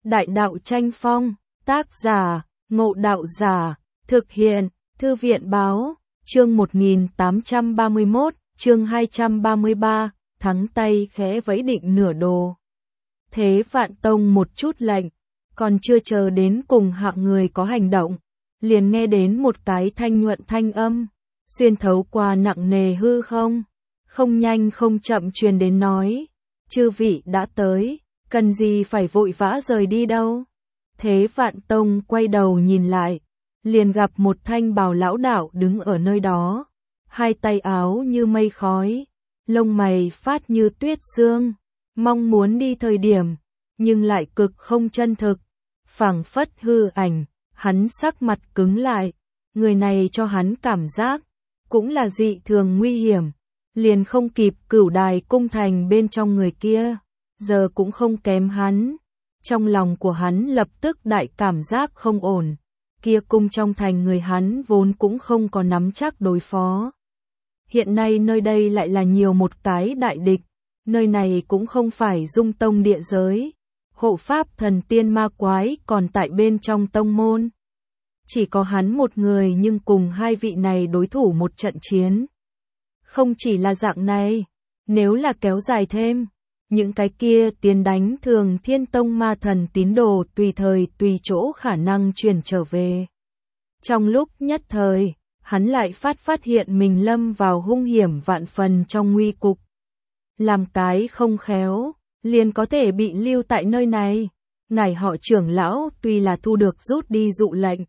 Đại đạo tranh phong, tác giả, Ngộ Đạo Giả, thực hiện, Thư viện báo, chương 1831, chương 233, thắng tay khẽ vẫy định nửa đồ. Thế Vạn Tông một chút lệnh, còn chưa chờ đến cùng hạng người có hành động, liền nghe đến một cái thanh nhuận thanh âm, xuyên thấu qua nặng nề hư không, không nhanh không chậm truyền đến nói, chư vị đã tới, cần gì phải vội vã rời đi đâu. Thế Vạn Tông quay đầu nhìn lại, liền gặp một thanh bào lão đạo đứng ở nơi đó, hai tay áo như mây khói, lông mày phát như tuyết sương, mong muốn đi thời điểm, nhưng lại cực không chân thực, phảng phất hư ảnh, hắn sắc mặt cứng lại, người này cho hắn cảm giác, cũng là dị thường nguy hiểm, liền không kịp Cửu Đài cung thành bên trong người kia, giờ cũng không kém hắn. Trong lòng của hắn lập tức đại cảm giác không ổn, kia cung trong thành người hắn vốn cũng không có nắm chắc đối phó. Hiện nay nơi đây lại là nhiều một cái đại địch, nơi này cũng không phải Dung Tông địa giới, hộ pháp thần tiên ma quái còn tại bên trong tông môn. Chỉ có hắn một người nhưng cùng hai vị này đối thủ một trận chiến. Không chỉ là dạng này, nếu là kéo dài thêm, những cái kia tiến đánh Thường Thiên Tông ma thần tín đồ tùy thời tùy chỗ khả năng chuyển trở về. Trong lúc nhất thời, hắn lại phát hiện mình lâm vào hung hiểm vạn phần trong nguy cục. Làm cái không khéo, liền có thể bị lưu tại nơi này. Ngài họ trưởng lão tuy là thu được rút đi dụ lệnh,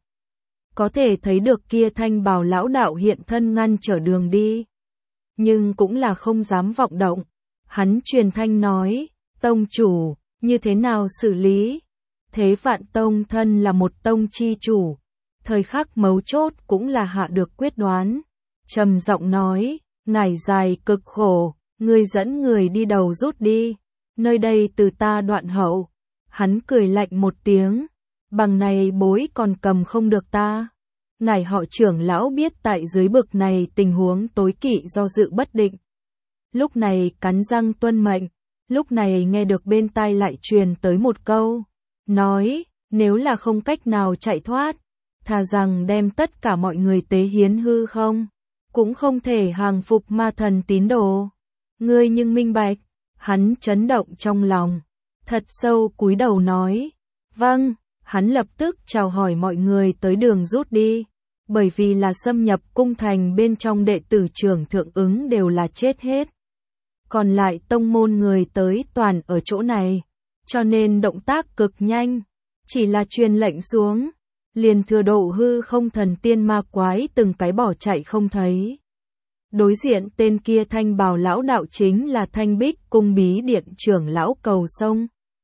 có thể thấy được kia thanh bào lão đạo hiện thân ngăn trở đường đi, nhưng cũng là không dám vọng động. Hắn truyền thanh nói, tông chủ, như thế nào xử lý? Thế Vạn Tông thân là một tông chi chủ, thời khắc mấu chốt cũng là hạ được quyết đoán. Trầm giọng nói, ngài dài cực khổ, ngươi dẫn người đi đầu rút đi, nơi đây từ ta đoạn hậu. Hắn cười lạnh một tiếng, bằng này bối còn cầm không được ta. Ngài họ trưởng lão biết tại dưới bực này tình huống tối kỵ do dự bất định. Lúc này cắn răng tuân mệnh, lúc này nghe được bên tai lại truyền tới một câu, nói, nếu là không cách nào chạy thoát, thà rằng đem tất cả mọi người tế hiến hư không, cũng không thể hàng phục ma thần tín đồ. Ngươi nhưng minh bạch, hắn chấn động trong lòng, thật sâu cúi đầu nói, vâng, hắn lập tức chào hỏi mọi người tới đường rút đi, bởi vì là xâm nhập cung thành bên trong đệ tử trưởng thượng ứng đều là chết hết. Còn lại tông môn người tới toàn ở chỗ này, cho nên động tác cực nhanh, chỉ là truyền lệnh xuống, liền thừa độ hư không thần tiên ma quái từng cái bỏ chạy không thấy. Đối diện tên kia thanh bào lão đạo chính là Thanh Bích cung bí điện trưởng lão Cầu Sông.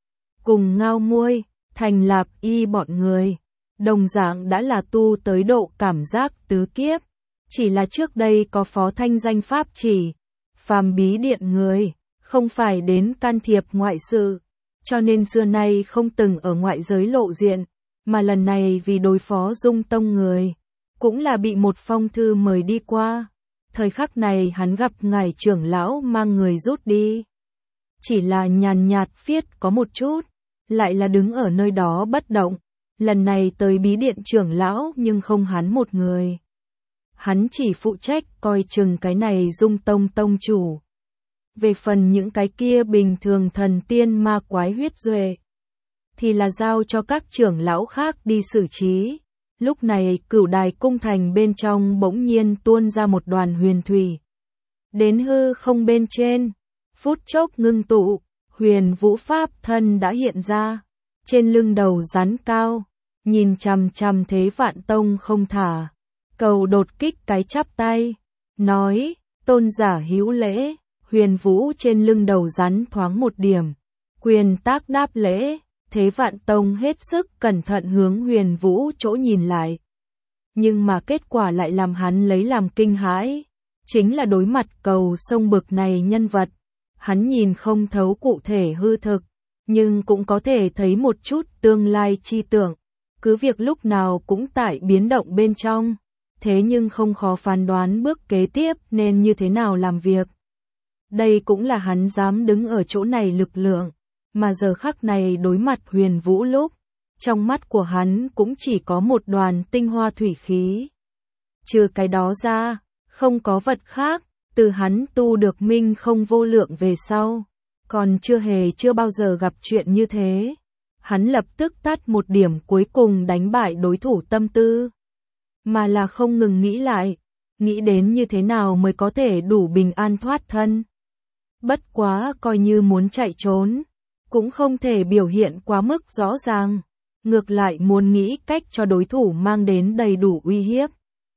Cùng Ngao Muôi, Thành Lạp Y bọn người, đồng dạng đã là tu tới độ cảm giác tứ kiếp, chỉ là trước đây có phó thanh danh pháp chỉ. Phàm bí điện người, không phải đến can thiệp ngoại sự, cho nên xưa nay không từng ở ngoại giới lộ diện, mà lần này vì đối phó Dung Tông người, cũng là bị một phong thư mời đi qua. Thời khắc này hắn gặp ngài trưởng lão mang người rút đi. Chỉ là nhàn nhạt viết có một chút, lại là đứng ở nơi đó bất động, lần này tới bí điện trưởng lão nhưng không hắn một người. Hắn chỉ phụ trách coi chừng cái này Dung Tông tông chủ. Về phần những cái kia bình thường thần tiên ma quái huyết duệ, thì là giao cho các trưởng lão khác đi xử trí. Lúc này Cửu Đài cung thành bên trong bỗng nhiên tuôn ra một đoàn huyền thủy. Đến hư không bên trên, phút chốc ngưng tụ, huyền vũ pháp thân đã hiện ra. Trên lưng đầu rắn cao, nhìn chằm chằm Thế Vạn Tông không thả. Cầu đột kích cái chắp tay, nói, tôn giả hữu lễ, huyền vũ trên lưng đầu rắn thoáng một điểm, quyền tác đáp lễ, Thế Vạn Tông hết sức cẩn thận hướng huyền vũ chỗ nhìn lại. Nhưng mà kết quả lại làm hắn lấy làm kinh hãi, chính là đối mặt Cầu Sông bực này nhân vật, hắn nhìn không thấu cụ thể hư thực, nhưng cũng có thể thấy một chút tương lai chi tưởng, cứ việc lúc nào cũng tại biến động bên trong. Thế nhưng không khó phán đoán bước kế tiếp nên như thế nào làm việc. Đây cũng là hắn dám đứng ở chỗ này lực lượng, mà giờ khắc này đối mặt Huyền Vũ lúc, trong mắt của hắn cũng chỉ có một đoàn tinh hoa thủy khí. Trừ cái đó ra, không có vật khác, từ hắn tu được minh không vô lượng về sau, còn chưa bao giờ gặp chuyện như thế. Hắn lập tức tắt một điểm cuối cùng đánh bại đối thủ tâm tư, mà là không ngừng nghĩ lại, nghĩ đến như thế nào mới có thể đủ bình an thoát thân. Bất quá coi như muốn chạy trốn, cũng không thể biểu hiện quá mức rõ ràng, ngược lại muốn nghĩ cách cho đối thủ mang đến đầy đủ uy hiếp.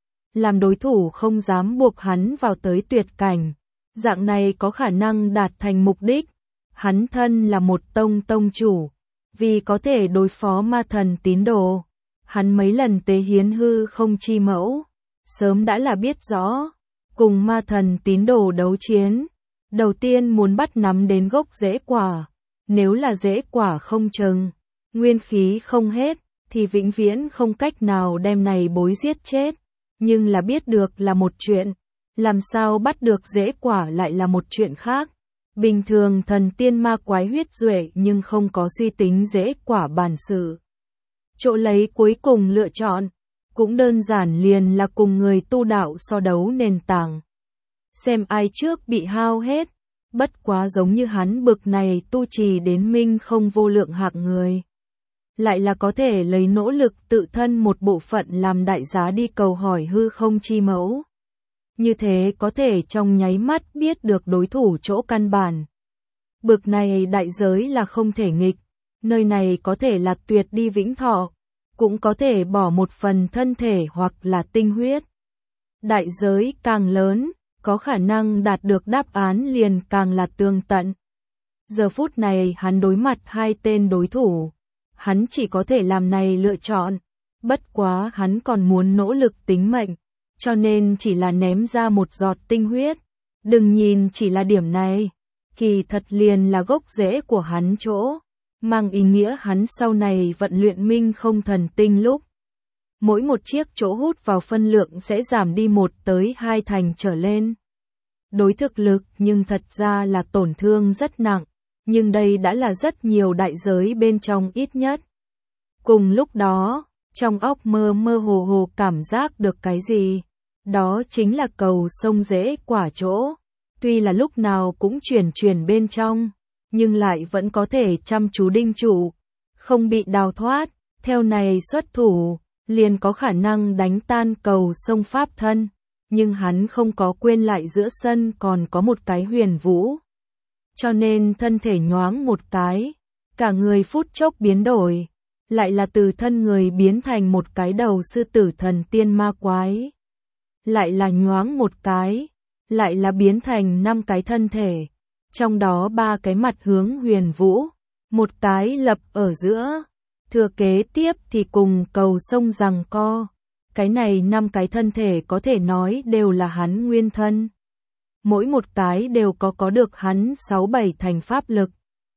Làm đối thủ không dám buộc hắn vào tới tuyệt cảnh, dạng này có khả năng đạt thành mục đích. Hắn thân là một tông chủ, vì có thể đối phó ma thần tín đồ, hắn mấy lần tế hiến hư không chi mẫu, sớm đã là biết rõ, cùng ma thần tín đồ đấu chiến, đầu tiên muốn bắt nắm đến gốc rễ quả, nếu là rễ quả không chừng, nguyên khí không hết, thì vĩnh viễn không cách nào đem này bối giết chết, nhưng là biết được là một chuyện, làm sao bắt được rễ quả lại là một chuyện khác. Bình thường thần tiên ma quái huyết duệ nhưng không có suy tính rễ quả bản sự. Chỗ lấy cuối cùng lựa chọn, cũng đơn giản liền là cùng người tu đạo so đấu nền tảng. Xem ai trước bị hao hết, bất quá giống như hắn bực này tu trì đến minh không vô lượng hạng người. Lại là có thể lấy nỗ lực tự thân một bộ phận làm đại giá đi cầu hỏi hư không chi mẫu. Như thế có thể trong nháy mắt biết được đối thủ chỗ căn bản. Bực này đại giới là không thể nghịch, nơi này có thể là tuyệt đi vĩnh thọ, cũng có thể bỏ một phần thân thể hoặc là tinh huyết. Đại giới càng lớn, có khả năng đạt được đáp án liền càng là tường tận. Giờ phút này hắn đối mặt hai tên đối thủ, hắn chỉ có thể làm này lựa chọn, bất quá hắn còn muốn nỗ lực tính mệnh, cho nên chỉ là ném ra một giọt tinh huyết. Đừng nhìn chỉ là điểm này, kỳ thật liền là gốc rễ của hắn chỗ, mang ý nghĩa hắn sau này vận luyện minh không thần tinh lúc. Mỗi một chiếc chỗ hút vào phân lượng sẽ giảm đi 1 tới 2 thành trở lên. Đối thực lực nhưng thật ra là tổn thương rất nặng, nhưng đây đã là rất nhiều đại giới bên trong ít nhất. Cùng lúc đó, trong óc mơ hồ cảm giác được cái gì? Đó chính là cầu sông rễ quả chỗ. Tuy là lúc nào cũng chuyển bên trong, nhưng lại vẫn có thể chăm chú đinh trụ, không bị đào thoát, theo này xuất thủ, liền có khả năng đánh tan cầu sông pháp thân, nhưng hắn không có quên lại giữa sân còn có một cái Huyền Vũ. Cho nên thân thể nhoáng một cái, cả người phút chốc biến đổi, lại là từ thân người biến thành một cái đầu sư tử thần tiên ma quái. Lại là nhoáng một cái, lại là biến thành 5 cái thân thể, trong đó 3 cái mặt hướng Huyền Vũ, một cái lập ở giữa, thừa kế tiếp thì cùng cầu sông giằng co. Cái này 5 cái thân thể có thể nói đều là hắn nguyên thân. Mỗi một cái đều có được hắn 6-7 thành pháp lực.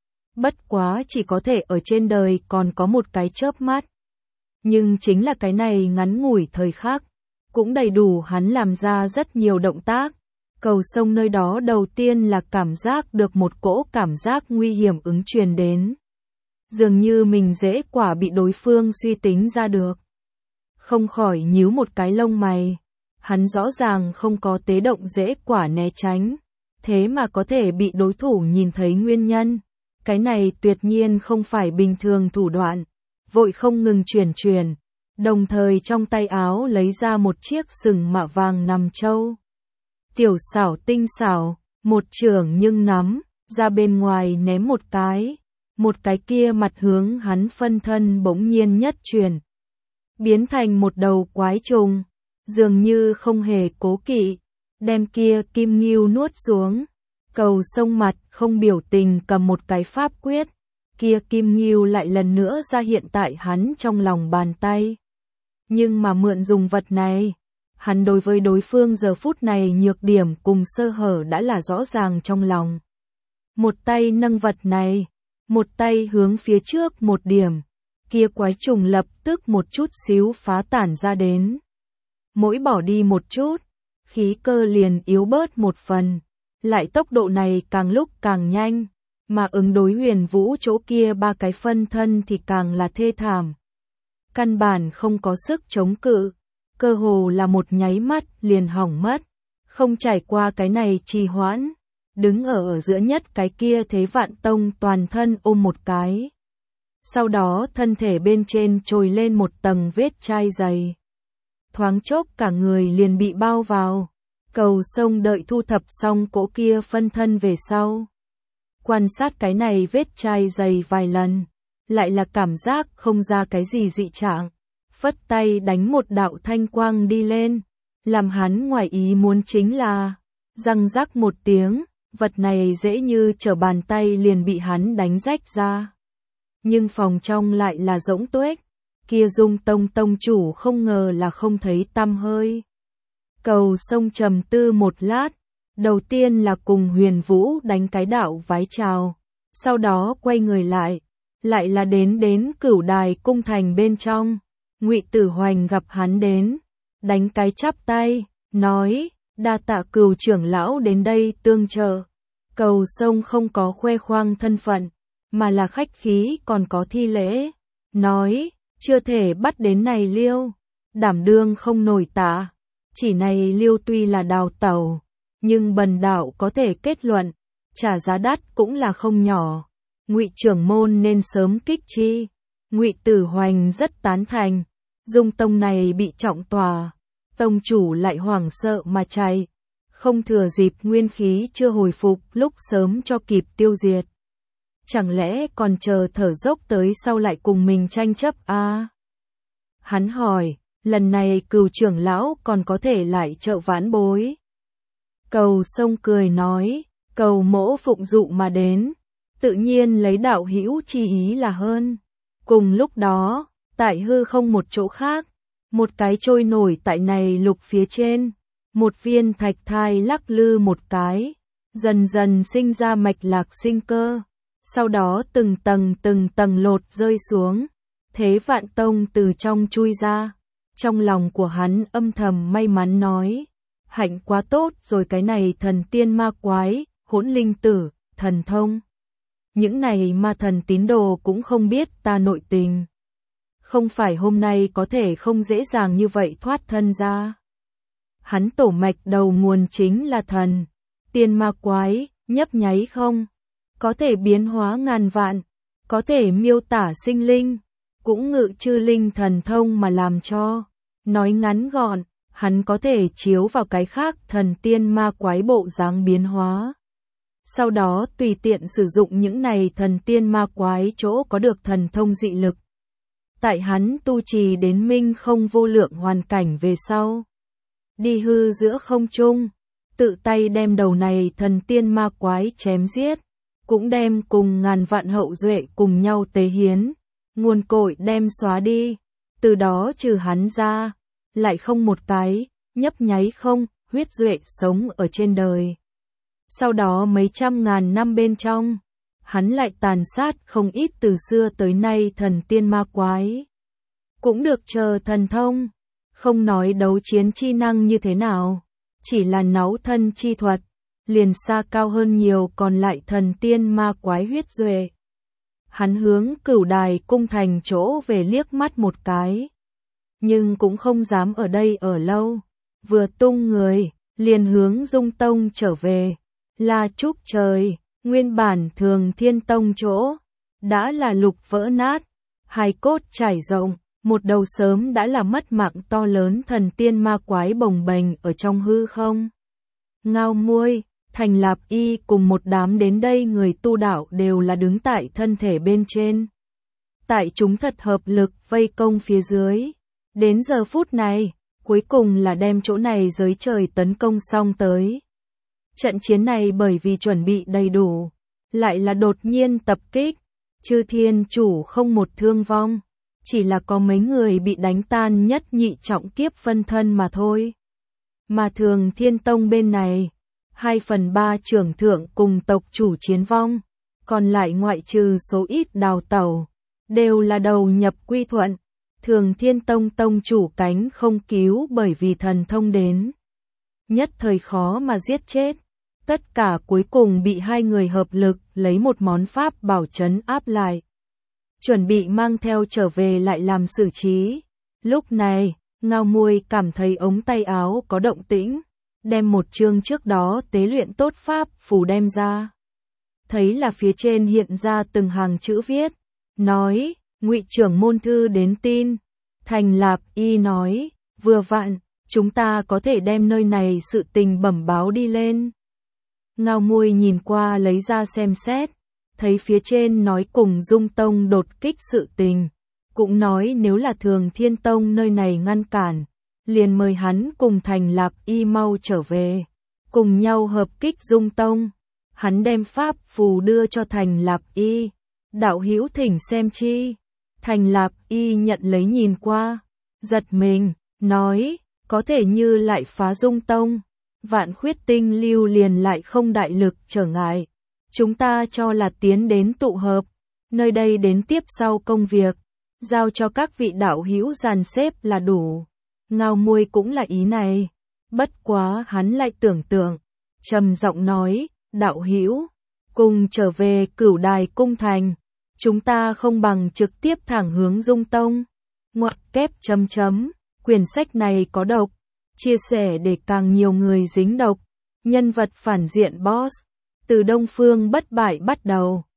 Bất quá chỉ có thể ở trên đời còn có một cái chớp mắt. Nhưng chính là cái này ngắn ngủi thời khắc, cũng đầy đủ hắn làm ra rất nhiều động tác. Cầu sông nơi đó đầu tiên là cảm giác được một cỗ cảm giác nguy hiểm ứng truyền đến. Dường như mình rễ quả bị đối phương suy tính ra được. Không khỏi nhíu một cái lông mày. Hắn rõ ràng không có tế động rễ quả né tránh. Thế mà có thể bị đối thủ nhìn thấy nguyên nhân. Cái này tuyệt nhiên không phải bình thường thủ đoạn. Vội không ngừng chuyển. Đồng thời trong tay áo lấy ra một chiếc sừng mạ vàng nằm châu. Tiểu xảo tinh xảo, một chưởng nhưng nắm, ra bên ngoài ném một cái kia mặt hướng hắn phân thân bỗng nhiên nhất chuyển. Biến thành một đầu quái trùng, dường như không hề cố kỵ, đem kia kim ngưu nuốt xuống. Cầu sông mặt không biểu tình cầm một cái pháp quyết, kia kim ngưu lại lần nữa ra hiện tại hắn trong lòng bàn tay. Nhưng mà mượn dùng vật này, hắn đối với đối phương giờ phút này nhược điểm cùng sơ hở đã là rõ ràng trong lòng. Một tay nâng vật này, một tay hướng phía trước một điểm, kia quái trùng lập tức một chút xíu phá tản ra đến. Mỗi bỏ đi một chút, khí cơ liền yếu bớt một phần, lại tốc độ này càng lúc càng nhanh, mà ứng đối Huyền Vũ chỗ kia 3 cái phân thân thì càng là thê thảm. Căn bản không có sức chống cự, cơ hồ là một nháy mắt liền hỏng mất, không trải qua cái này trì hoãn, đứng ở giữa nhất cái kia Thế Vạn Tông toàn thân ôm một cái. Sau đó thân thể bên trên trồi lên một tầng vết chai dày. Thoáng chốc cả người liền bị bao vào. Cầu Sông đợi thu thập xong cỗ kia phân thân về sau. Quan sát cái này vết chai dày vài lần, lại là cảm giác không ra cái gì dị trạng. Phất tay đánh một đạo thanh quang đi lên, làm hắn ngoài ý muốn chính là, răng rắc một tiếng, vật này dễ như trở bàn tay liền bị hắn đánh rách ra. Nhưng phòng trong lại là rỗng tuếch, kia Dung Tông tông chủ không ngờ là không thấy tăm hơi. Cầu Sông trầm tư một lát, đầu tiên là cùng Huyền Vũ đánh cái đạo vái chào, sau đó quay người lại là đến Cửu Đài cung thành bên trong. Ngụy Tử Hoành gặp hắn đến, đánh cái chắp tay, nói, đa tạ Cửu trưởng lão đến đây tương trợ. Cầu Sông không có khoe khoang thân phận, mà là khách khí còn có thi lễ, nói, chưa thể bắt đến này Liêu, đảm đương không nổi tạ. Chỉ này Liêu tuy là đào tẩu, nhưng bần đạo có thể kết luận, trả giá đắt cũng là không nhỏ. Ngụy trưởng môn nên sớm kích chi. Ngụy Tử Hoành rất tán thành. Dung Tông này bị trọng tòa, tông chủ lại hoảng sợ mà chạy, không thừa dịp nguyên khí chưa hồi phục lúc sớm cho kịp tiêu diệt. Chẳng lẽ còn chờ thở dốc tới sau lại cùng mình tranh chấp à? Hắn hỏi, lần này Cửu trưởng lão còn có thể lại trợ vãn bối. Cầu Sông cười nói, cầu mỗ phụng dụ mà đến, tự nhiên lấy đạo hữu chi ý là hơn. Cùng lúc đó, tại hư không một chỗ khác, một cái trôi nổi tại này lục phía trên, một viên thạch thai lắc lư một cái, dần dần sinh ra mạch lạc sinh cơ, sau đó từng tầng lột rơi xuống. Thế Vạn Tông từ trong chui ra, trong lòng của hắn âm thầm may mắn nói, hạnh quá tốt rồi, cái này thần tiên ma quái, hỗn linh tử, thần thông. Những này ma thần tín đồ cũng không biết ta nội tình. Không phải hôm nay có thể không dễ dàng như vậy thoát thân ra. Hắn tổ mạch đầu nguồn chính là thần, tiên ma quái, nhấp nháy không? Có thể biến hóa ngàn vạn, có thể miêu tả sinh linh, cũng ngự chư linh thần thông mà làm cho. Nói ngắn gọn, hắn có thể chiếu vào cái khác thần tiên ma quái bộ dáng biến hóa. Sau đó tùy tiện sử dụng những này thần tiên ma quái chỗ có được thần thông dị lực. Tại hắn tu trì đến minh không vô lượng hoàn cảnh về sau, đi hư giữa không trung, tự tay đem đầu này thần tiên ma quái chém giết, cũng đem cùng ngàn vạn hậu duệ cùng nhau tế hiến, nguồn cội đem xóa đi, từ đó trừ hắn ra, lại không một cái, nhấp nháy không, huyết duệ sống ở trên đời. Sau đó mấy trăm ngàn năm bên trong, hắn lại tàn sát không ít từ xưa tới nay thần tiên ma quái. Cũng được chờ thần thông, không nói đấu chiến chi năng như thế nào, chỉ là náu thân chi thuật, liền xa cao hơn nhiều còn lại thần tiên ma quái huyết duệ. Hắn hướng Cửu Đài cung thành chỗ về liếc mắt một cái, nhưng cũng không dám ở đây ở lâu, vừa tung người, liền hướng Dung Tông trở về. La Trúc trời, nguyên bản Thường Thiên Tông chỗ, đã là lục vỡ nát, hài cốt trải rộng, một đầu sớm đã là mất mạng to lớn thần tiên ma quái bồng bềnh ở trong hư không. Ngao Muôi, Thành Lạp Y cùng một đám đến đây người tu đạo đều là đứng tại thân thể bên trên. Tại chúng thật hợp lực vây công phía dưới. Đến giờ phút này, cuối cùng là đem chỗ này giới trời tấn công xong tới. Trận chiến này bởi vì chuẩn bị đầy đủ, lại là đột nhiên tập kích, chư thiên chủ không một thương vong, chỉ là có mấy người bị đánh tan nhất nhị trọng kiếp phân thân mà thôi. Mà Thường Thiên Tông bên này, 2/3 trưởng thượng cùng tộc chủ chiến vong, còn lại ngoại trừ số ít đào tẩu, đều là đầu nhập quy thuận. Thường Thiên Tông tông chủ cánh không cứu bởi vì thần thông đến, nhất thời khó mà giết chết. Tất cả cuối cùng bị hai người hợp lực lấy một món pháp bảo trấn áp lại. Chuẩn bị mang theo trở về lại làm xử trí. Lúc này, Ngao Muôi cảm thấy ống tay áo có động tĩnh, đem một chương trước đó tế luyện tốt pháp phù đem ra. Thấy là phía trên hiện ra từng hàng chữ viết, nói, Ngụy trưởng môn thư đến tin. Thành Lạp Y nói, vừa vặn, chúng ta có thể đem nơi này sự tình bẩm báo đi lên. Ngao Muôi nhìn qua lấy ra xem xét, thấy phía trên nói cùng Dung Tông đột kích sự tình, cũng nói nếu là Thường Thiên Tông nơi này ngăn cản, liền mời hắn cùng Thành Lạp Y mau trở về, cùng nhau hợp kích Dung Tông. Hắn đem pháp phù đưa cho Thành Lạp Y, đạo hữu thỉnh xem chi. Thành Lạp Y nhận lấy nhìn qua, giật mình, nói, có thể như lại phá Dung Tông, Vạn Khuyết Tinh lưu liền lại không đại lực trở ngại. Chúng ta cho là tiến đến tụ hợp, nơi đây đến tiếp sau công việc, giao cho các vị đạo hữu dàn xếp là đủ. Ngao Muôi cũng là ý này, bất quá hắn lại tưởng tượng, trầm giọng nói, đạo hữu, cùng trở về Cửu Đài cung thành, chúng ta không bằng trực tiếp thẳng hướng Dung Tông. Ngoặc kép chấm chấm, quyển sách này có độc, chia sẻ để càng nhiều người dính độc. Nhân vật phản diện boss, từ Đông Phương bất bại bắt đầu.